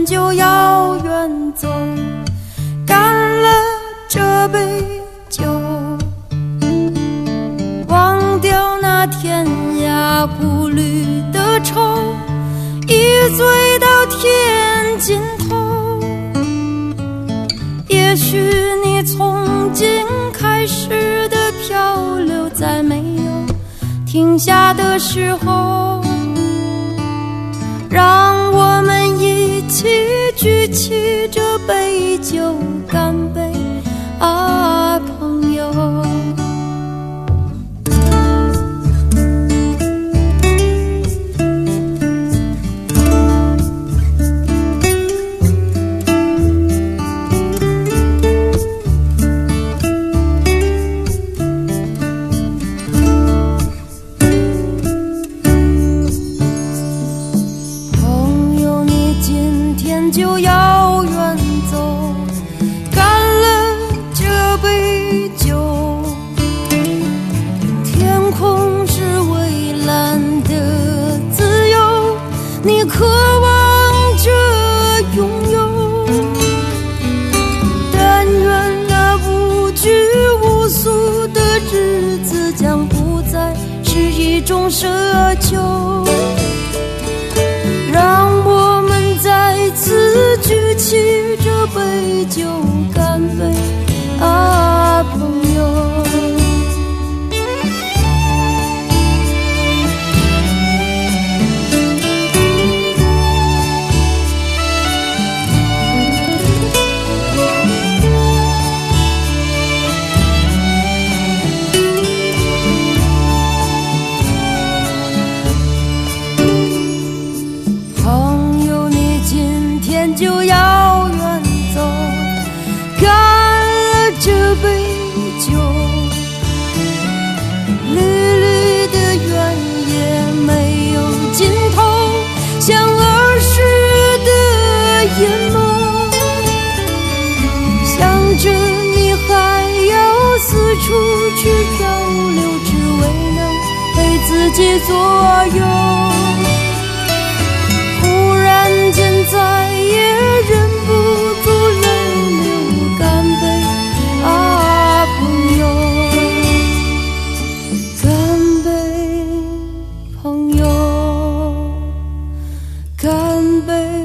天就要远走，干了这杯酒，忘掉那天涯孤旅的愁，一醉到天尽头。也许你从今开始的漂流，在没有停下的时候，让我们一起举起这杯酒，干杯啊，朋友。就要远走，干了这杯酒，天空是蔚蓝的自由，你渴望着拥有，但愿那无拘无束的日子将不再是一种奢求，让我们再次举起这杯酒，干杯啊，朋友。就要远走，干了这杯酒，绿绿的原野没有尽头，像儿时的眼眸，想着你还要四处去漂流，只为能陪自己左右，忽然间再也忍不住泪流，干杯啊，朋友，干杯，朋友，干杯。